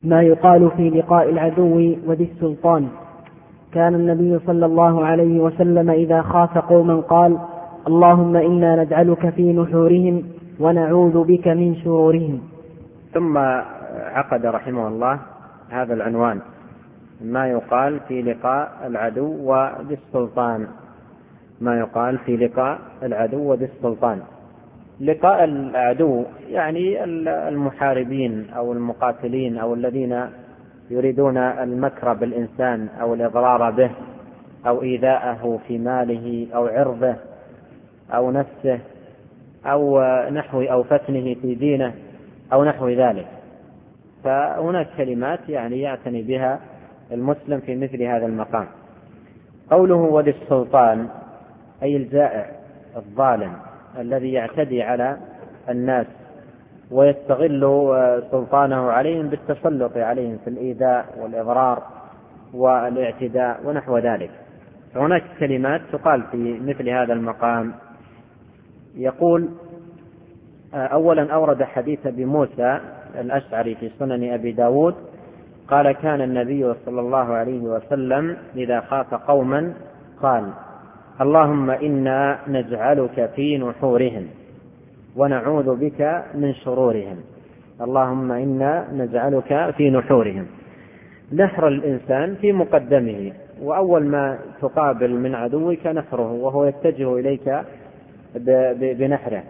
ما يقال في لقاء العدو وذي السلطان. كان النبي صلى الله عليه وسلم إذا خاف قوما قال: اللهم إنا نجعلك في نحورهم ونعوذ بك من شرورهم. ثم عقد رحمه الله هذا العنوان: ما يقال في لقاء العدو وذي السلطان. ما يقال في لقاء العدو وذي السلطان. لقاء العدو يعني المحاربين أو المقاتلين أو الذين يريدون المكر بالإنسان أو الإضرار به أو إيذاءه في ماله أو عرضه أو نفسه أو نحو أو فتنه في دينه أو نحو ذلك. فهناك كلمات يعني يعتني بها المسلم في مثل هذا المقام. قوله وذي السلطان أي الجائع الظالم الذي يعتدي على الناس ويستغل سلطانه عليهم بالتسلط عليهم في الإيذاء والإضرار والاعتداء ونحو ذلك. فهناك كلمات تقال في مثل هذا المقام. يقول: أولا أورد حديث أبي موسى الأشعري في سنن أبي داود قال: كان النبي صلى الله عليه وسلم إذا خاف قوما قال: اللهم إنا نجعلك في نحورهم ونعوذ بك من شرورهم. اللهم إنا نجعلك في نحورهم. نحر الإنسان في مقدمه، وأول ما تقابل من عدوك نحره وهو يتجه إليك بنحره.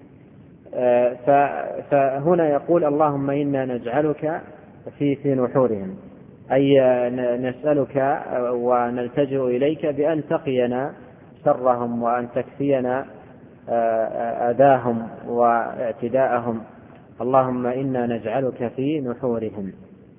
فهنا يقول: اللهم إنا نجعلك في نحورهم، أي نسألك ونلتجئ إليك بأن تقينا شرهم وأن تكفينا أذاهم واعتداءهم. اللهم إنا نجعلك في نحورهم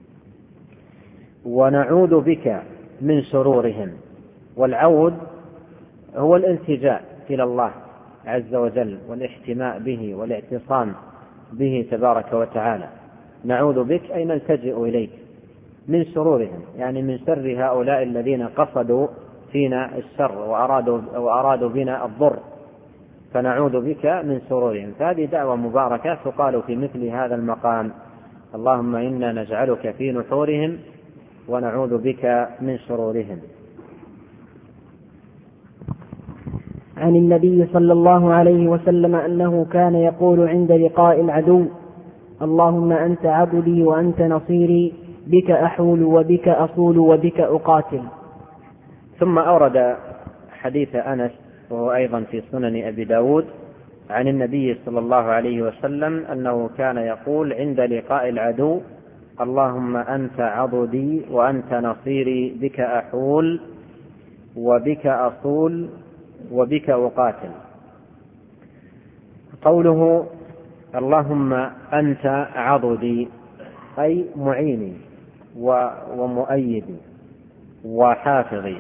ونعوذ بك من شرورهم. والعود هو الالتجاء إلى الله عز وجل والاحتماء به والاعتصام به تبارك وتعالى. نعوذ بك أي نلتجئ إليك. من شرورهم يعني من شر هؤلاء الذين قصدوا فينا الشر وأرادوا بنا الضر، فنعوذ بك من شرورهم. فهذه دعوة مباركة تقال في مثل هذا المقام: اللهم إنا نجعلك في نحورهم ونعوذ بك من شرورهم. عن النبي صلى الله عليه وسلم أنه كان يقول عند لقاء العدو: اللهم أنت عبدي وأنت نصيري، بك أحول وبك أصول وبك أقاتل. ثم أورد حديث أنس وهو أيضا في سنن أبي داود عن النبي صلى الله عليه وسلم أنه كان يقول عند لقاء العدو: اللهم أنت عضدي وأنت نصيري، بك أحول وبك أصول وبك أقاتل. قوله اللهم أنت عضدي أي معيني ومؤيدي وحافظي،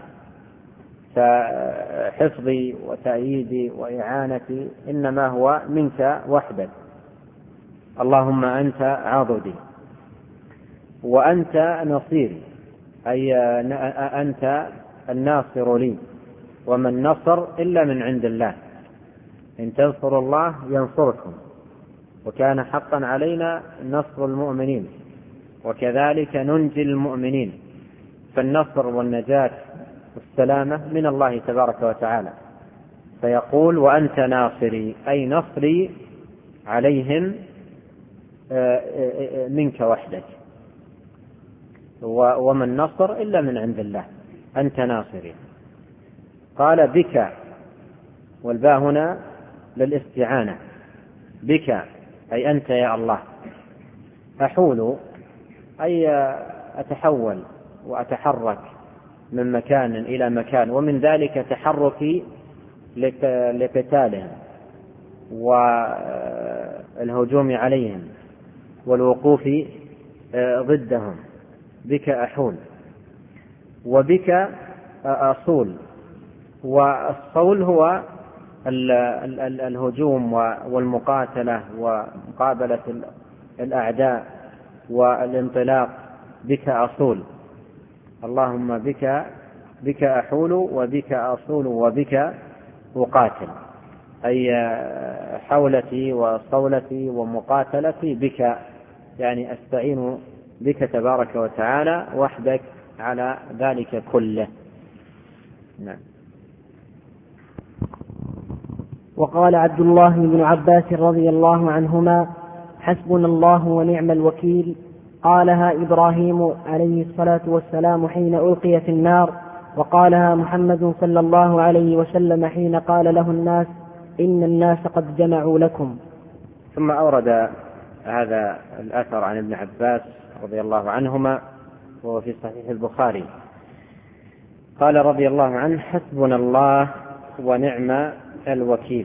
فحفظي وتأييدي وإعانتي إنما هو منك وحدك. اللهم أنت عضدي. وأنت نصيري أي أنت الناصر لي، وما النصر إلا من عند الله، إن تنصروا الله ينصركم، وكان حقا علينا نصر المؤمنين، وكذلك ننجي المؤمنين. فالنصر والنجاة والسلامة من الله تبارك وتعالى. فيقول وأنت ناصري أي نصري عليهم منك وحدك، وما النصر إلا من عند الله، أنت ناصري. قال بك، والباء هنا للاستعانة، بك أي أنت يا الله. أحول أي أتحول وأتحرك من مكان إلى مكان، ومن ذلك تحركي لقتالهم والهجوم عليهم والوقوف ضدهم. بك أحول وبك أصول. والصول هو الهجوم والمقاتلة ومقابلة الأعداء والانطلاق. بك أصول. اللهم بك أحول وبك أصول وبك أقاتل، أي حولتي وصولتي ومقاتلتي بك، يعني أستعين بك تبارك وتعالى وحدك على ذلك كله. نعم. وقال عبد الله بن عباس رضي الله عنهما: حسبنا الله ونعم الوكيل. قالها إبراهيم عليه الصلاة والسلام حين ألقي في النار، وقالها محمد صلى الله عليه وسلم حين قال له الناس: إن الناس قد جمعوا لكم. ثم أورد هذا الأثر عن ابن عباس رضي الله عنهما وهو في صحيح البخاري. قال رضي الله عنه: حسبنا الله ونعم الوكيل.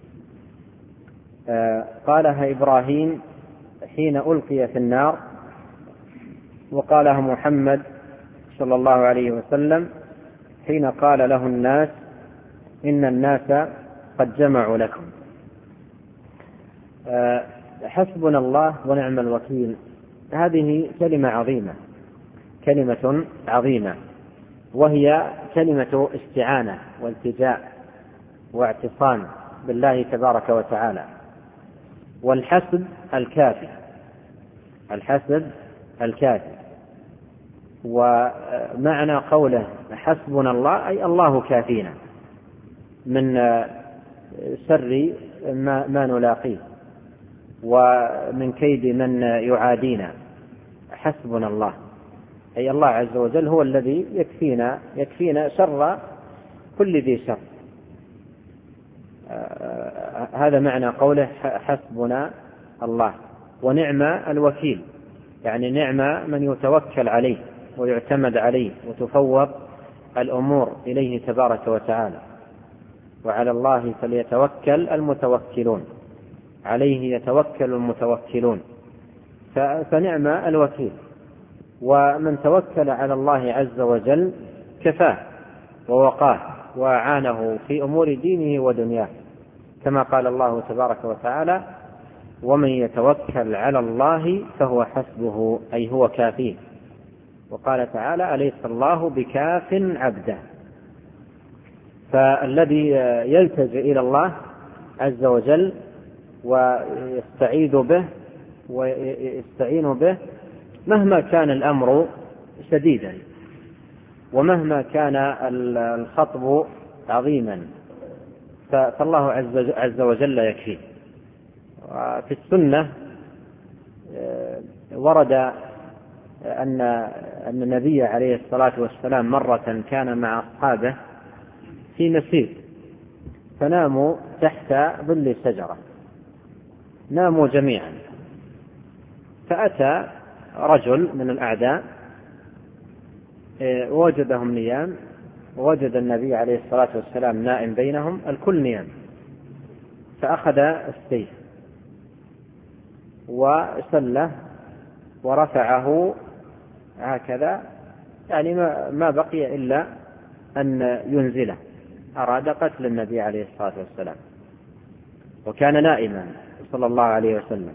قالها إبراهيم حين ألقي في النار، وقالها محمد صلى الله عليه وسلم حين قال له الناس: إن الناس قد جمعوا لكم. حسبنا الله ونعم الوكيل هذه كلمة عظيمة، وهي كلمة استعانة والتجاء واعتصام بالله تبارك وتعالى. والحسب الكافي. ومعنى قوله حسبنا الله أي الله كافينا من شر ما نلاقيه ومن كيد من يعادينا. حسبنا الله أي الله عز وجل هو الذي يكفينا شر كل ذي شر. هذا معنى قوله حسبنا الله. ونعم الوكيل يعني نعم من يتوكل عليه ويعتمد عليه وتفوض الأمور إليه تبارك وتعالى. وعلى الله فليتوكل المتوكلون، عليه يتوكل المتوكلون. فنعم الوكيل. ومن توكل على الله عز وجل كفاه ووقاه وأعانه في أمور دينه ودنياه، كما قال الله تبارك وتعالى: ومن يتوكل على الله فهو حسبه أي هو كافيه. وقال تعالى: أليس الله بكاف عبده. فالذي يلتجئ إلى الله عز وجل ويستعيذ به ويستعين به مهما كان الأمر شديدا ومهما كان الخطب عظيما فالله عز وجل يكفيه. وفي السنة ورد أن النبي عليه الصلاة والسلام مرة كان مع أصحابه في مسير، فناموا تحت ظل شجرة، ناموا جميعا. فأتى رجل من الأعداء وجدهم نيام، ووجد النبي عليه الصلاة والسلام نائم بينهم، الكل نيام. فأخذ السيف وسله ورفعه هكذا، يعني ما بقي إلا أن ينزله. أراد قتل النبي عليه الصلاة والسلام، وكان نائما صلى الله عليه وسلم.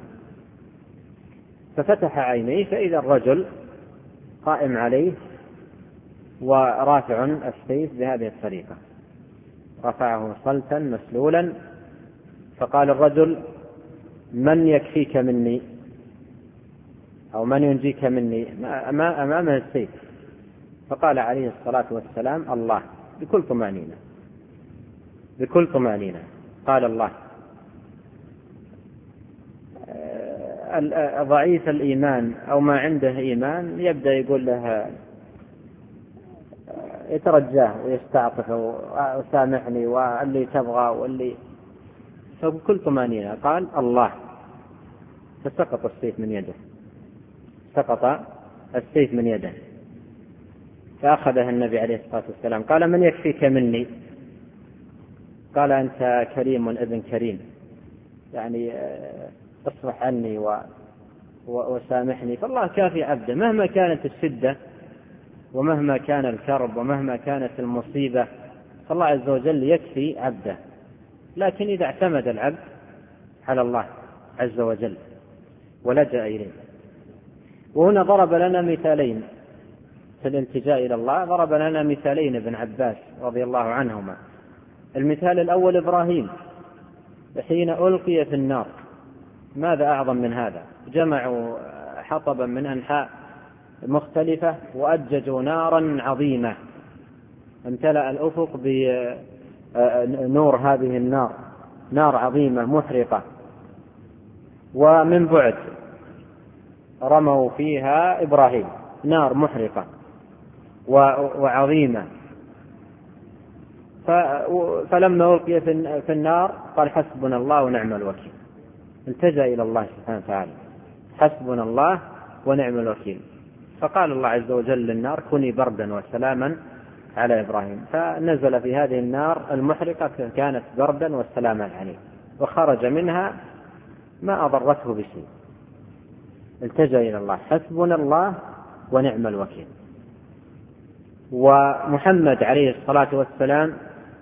ففتح عينيه فإذا الرجل قائم عليه ورافع السيف بهذه الطريقة، رفعه صلتا مسلولا. فقال الرجل: من يكفيك مني أو من ينجيك مني أمامه السيف؟ فقال عليه الصلاة والسلام: الله. بكل طمأنينة قال الله. ضعيف الإيمان أو ما عنده إيمان يبدأ يقول له، يترجاه ويستعطف وسامحني واللي تبغى واللي. فبكل طمأنينة قال: الله. فسقط السيف من يده، فأخذها النبي عليه الصلاة والسلام. قال: من يكفيك مني؟ قال: أنت كريم ابن كريم، يعني اصفح عني وسامحني. فالله كافي عبده مهما كانت الشدة ومهما كان الكرب ومهما كانت المصيبة، فالله عز وجل يكفي عبده. لكن إذا اعتمد العبد على الله عز وجل ولجأ إليه. وهنا ضرب لنا مثالين في الالتجاء إلى الله، ضرب لنا مثالين ابن عباس رضي الله عنهما. المثال الأول إبراهيم حين ألقي في النار، ماذا أعظم من هذا؟ جمعوا حطبا من أنحاء مختلفة وأججوا نارا عظيمة، امتلأ الأفق بنور هذه النار، نار عظيمة محرقة، ومن بعد رموا فيها إبراهيم، نار محرقة وعظيمة. فلما ألقي في النار قال حسبنا الله ونعم الوكيل، التجأ إلى الله سبحانه وتعالى، حسبنا الله ونعم الوكيل. فقال الله عز وجل للنار كوني بردا وسلاما على إبراهيم، فنزل في هذه النار المحرقة كانت بردا وسلاما عليه، وخرج منها ما أضرته بشيء. التجأ إلى الله، حسبنا الله ونعم الوكيل. ومحمد عليه الصلاة والسلام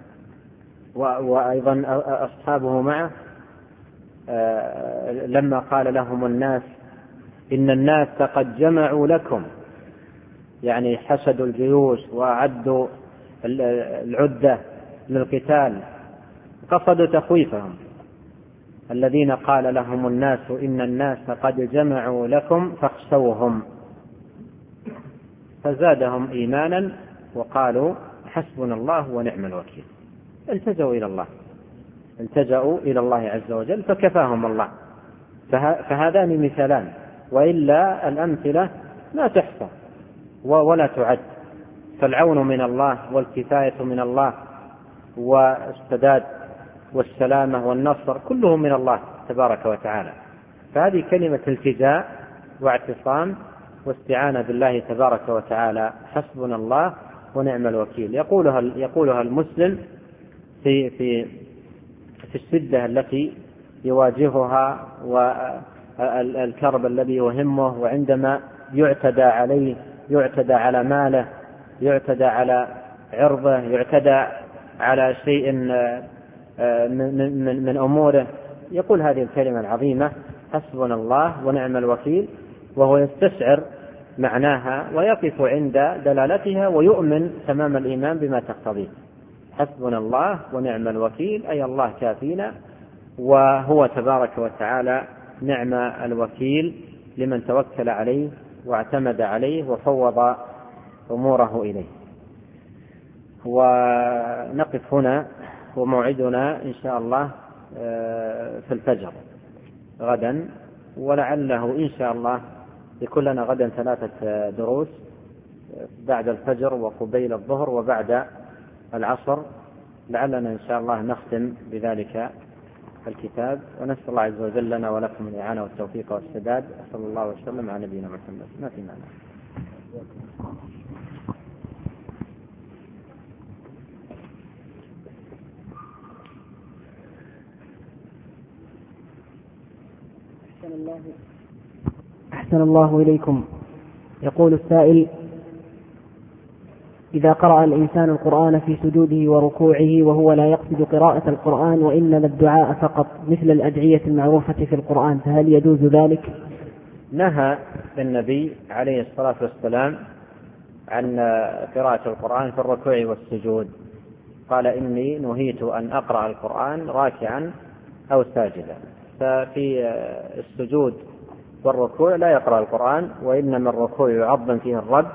وأيضا أصحابه معه لما قال لهم الناس إن الناس قد جمعوا لكم، يعني حشدوا الجيوش وأعدوا العدة للقتال، قصدوا تخويفهم. الذين قال لهم الناس إن الناس قد جمعوا لكم فاخشوهم، فزادهم إيمانا وقالوا حسبنا الله ونعم الوكيل. التجأوا إلى الله، التجأوا إلى الله عز وجل فكفاهم الله. فهذان مثالان، وإلا الأمثلة لا تحصى ولا تعد. فالعون من الله والكفاية من الله والسداد والسلامة والنصر كله من الله تبارك وتعالى. فهذه كلمة التجاء واعتصام واستعانة بالله تبارك وتعالى، حسبنا الله ونعم الوكيل. يقولها المسلم في الشدة التي يواجهها والكرب الذي يهمه، وعندما يعتدى عليه، يعتدى على ماله، يعتدى على عرضه، يعتدى على شيء من أموره، يقول هذه الكلمة العظيمة حسبنا الله ونعم الوكيل، وهو يستشعر معناها ويقف عند دلالتها ويؤمن تمام الإيمان بما تقتضيه. حسبنا الله ونعم الوكيل، أي الله كافينا، وهو تبارك وتعالى نعم الوكيل لمن توكل عليه واعتمد عليه وفوض أموره إليه. ونقف هنا، وموعدنا إن شاء الله في الفجر غدا، ولعله إن شاء الله يكون لنا غدا 3 دروس بعد الفجر وقبيل الظهر وبعد العصر، لعلنا إن شاء الله نختم بذلك الكتاب. ونسأل الله عز وجل لنا ولكم الإعانة والتوفيق والسداد. صلى الله وسلم على نبينا محمد. ما في معنى. أحسن الله إليكم. يقول السائل: إذا قرأ الإنسان القرآن في سجوده وركوعه وهو لا يقصد قراءة القرآن وإنما الدعاء فقط مثل الأدعية المعروفة في القرآن، فهل يجوز ذلك؟ نهى النبي عليه الصلاة والسلام عن قراءة القرآن في الركوع والسجود، قال إني نهيت أن أقرأ القرآن راكعا أو ساجدا. ففي السجود والركوع لا يقرأ القرآن، وإنما الركوع يعظم فيه الرب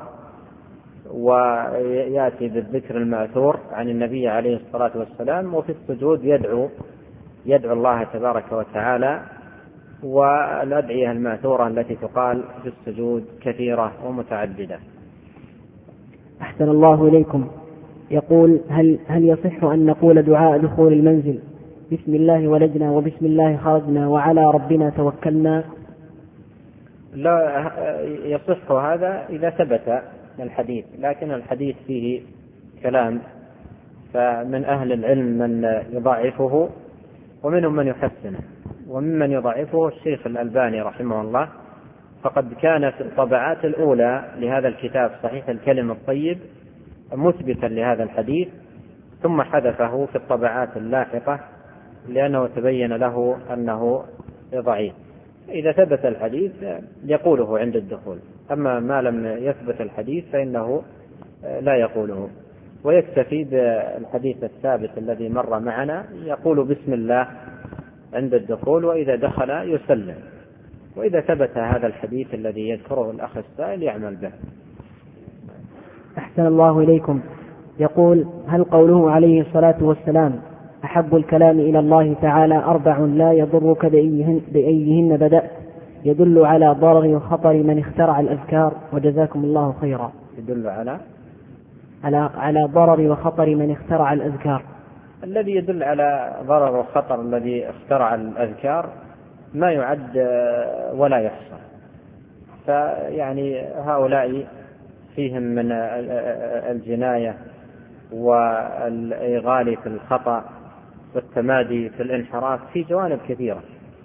ويأتي بالذكر المأثور عن النبي عليه الصلاة والسلام، وفي السجود يدعو الله تبارك وتعالى، والأدعية المأثورة التي تقال في السجود كثيرة ومتعددة. أحسن الله إليكم. يقول: هل يصح أن نقول دعاء دخول المنزل بسم الله ولجنا وبسم الله خرجنا وعلى ربنا توكلنا؟ لا يصح هذا إذا ثبت الحديث، لكن الحديث فيه كلام، فمن أهل العلم من يضعفه ومنهم من يحسنه، وممن يضعفه الشيخ الألباني رحمه الله، فقد كان في الطبعات الأولى لهذا الكتاب صحيح الكلم الطيب مثبتا لهذا الحديث، ثم حذفه في الطبعات اللاحقة لأنه تبين له أنه ضعيف. إذا ثبت الحديث يقوله عند الدخول، أما ما لم يثبت الحديث فإنه لا يقوله، ويكتفي بالحديث الثابت الذي مر معنا، يقول بسم الله عند الدخول، وإذا دخل يسلم. وإذا ثبت هذا الحديث الذي يذكره الأخ السائل يعمل به. أحسن الله إليكم. يقول: هل قوله عليه الصلاة والسلام أحب الكلام إلى الله تعالى 4 لا يضرك بأيهن بدأت يدل على ضرر وخطر من اخترع الأذكار؟ وجزاكم الله خيرا. يدل على ضرر وخطر من اخترع الأذكار. الذي يدل على ضرر وخطر الذي اخترع الأذكار ما يعد ولا يحصى، فيعني هؤلاء فيهم من الجناية والإغالي في الخطأ والتمادي في الانحراف في جوانب كثيرة.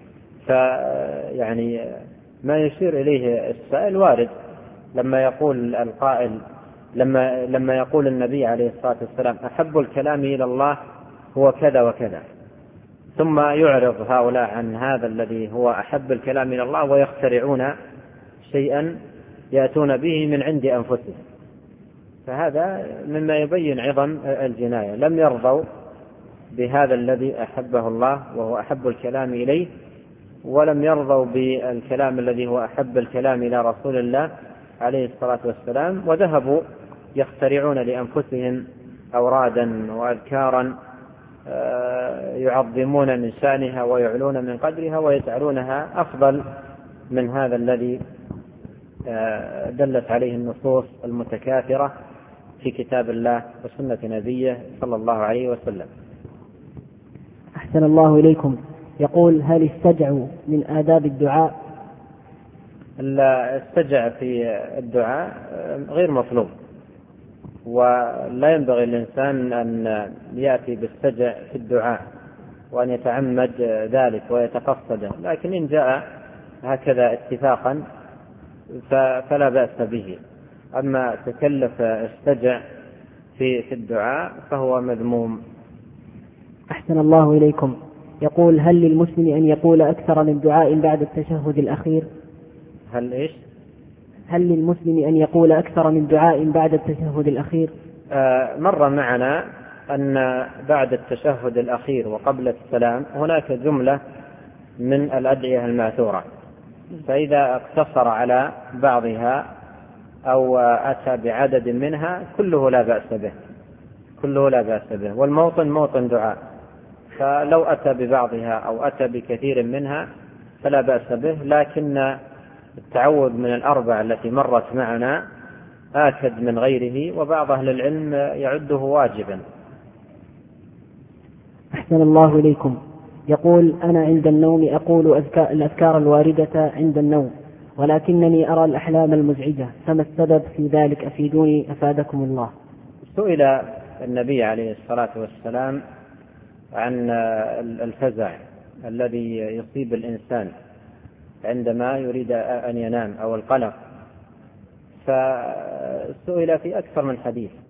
فيعني ما يشير إليه السائل وارد لما يقول القائل لما يقول النبي عليه الصلاة والسلام أحب الكلام إلى الله هو كذا وكذا، ثم يعرض هؤلاء عن هذا الذي هو أحب الكلام إلى الله ويخترعون شيئا يأتون به من عند أنفسهم، فهذا مما يبين عظم الجناية. لم يرضوا بهذا الذي أحبه الله وهو أحب الكلام إليه، ولم يرضوا بالكلام الذي هو أحب الكلام إلى رسول الله عليه الصلاة والسلام، وذهبوا يخترعون لأنفسهم أورادا وأذكارا يعظمون من شأنها ويعلون من قدرها ويجعلونها أفضل من هذا الذي دلت عليه النصوص المتكاثرة في كتاب الله وسنة نبيه صلى الله عليه وسلم. أحسن الله إليكم. يقول: هل السجع من آداب الدعاء؟ السجع في الدعاء غير مطلوب، ولا ينبغي الإنسان أن يأتي بالسجع في الدعاء وأن يتعمد ذلك ويتقصده، لكن إن جاء هكذا اتفاقا فلا بأس به. أما تكلف السجع في الدعاء فهو مذموم. أحسن الله إليكم. يقول: هل للمسلم أن يقول أكثر من دعاء بعد التشهد الأخير؟ هل للمسلم أن يقول أكثر من دعاء بعد التشهد الأخير؟ مر معنا أن بعد التشهد الأخير وقبل السلام هناك جملة من الأدعية الماثورة، فإذا اقتصر على بعضها أو أتى بعدد منها كله لا بأس به، والموطن موطن دعاء، فلو أتى ببعضها أو أتى بكثير منها فلا بأس به، لكن التعوذ من الأربع التي مرت معنا آكد من غيره، وبعض أهل العلم يعده واجبا. أحسن الله إليكم. يقول: أنا عند النوم أقول الأذكار الواردة عند النوم، ولكنني أرى الأحلام المزعجة، فما السبب في ذلك؟ أفيدوني أفادكم الله. سئل النبي عليه الصلاة والسلام عن الفزع الذي يصيب الإنسان عندما يريد أن ينام أو القلق، فسئل في أكثر من حديث،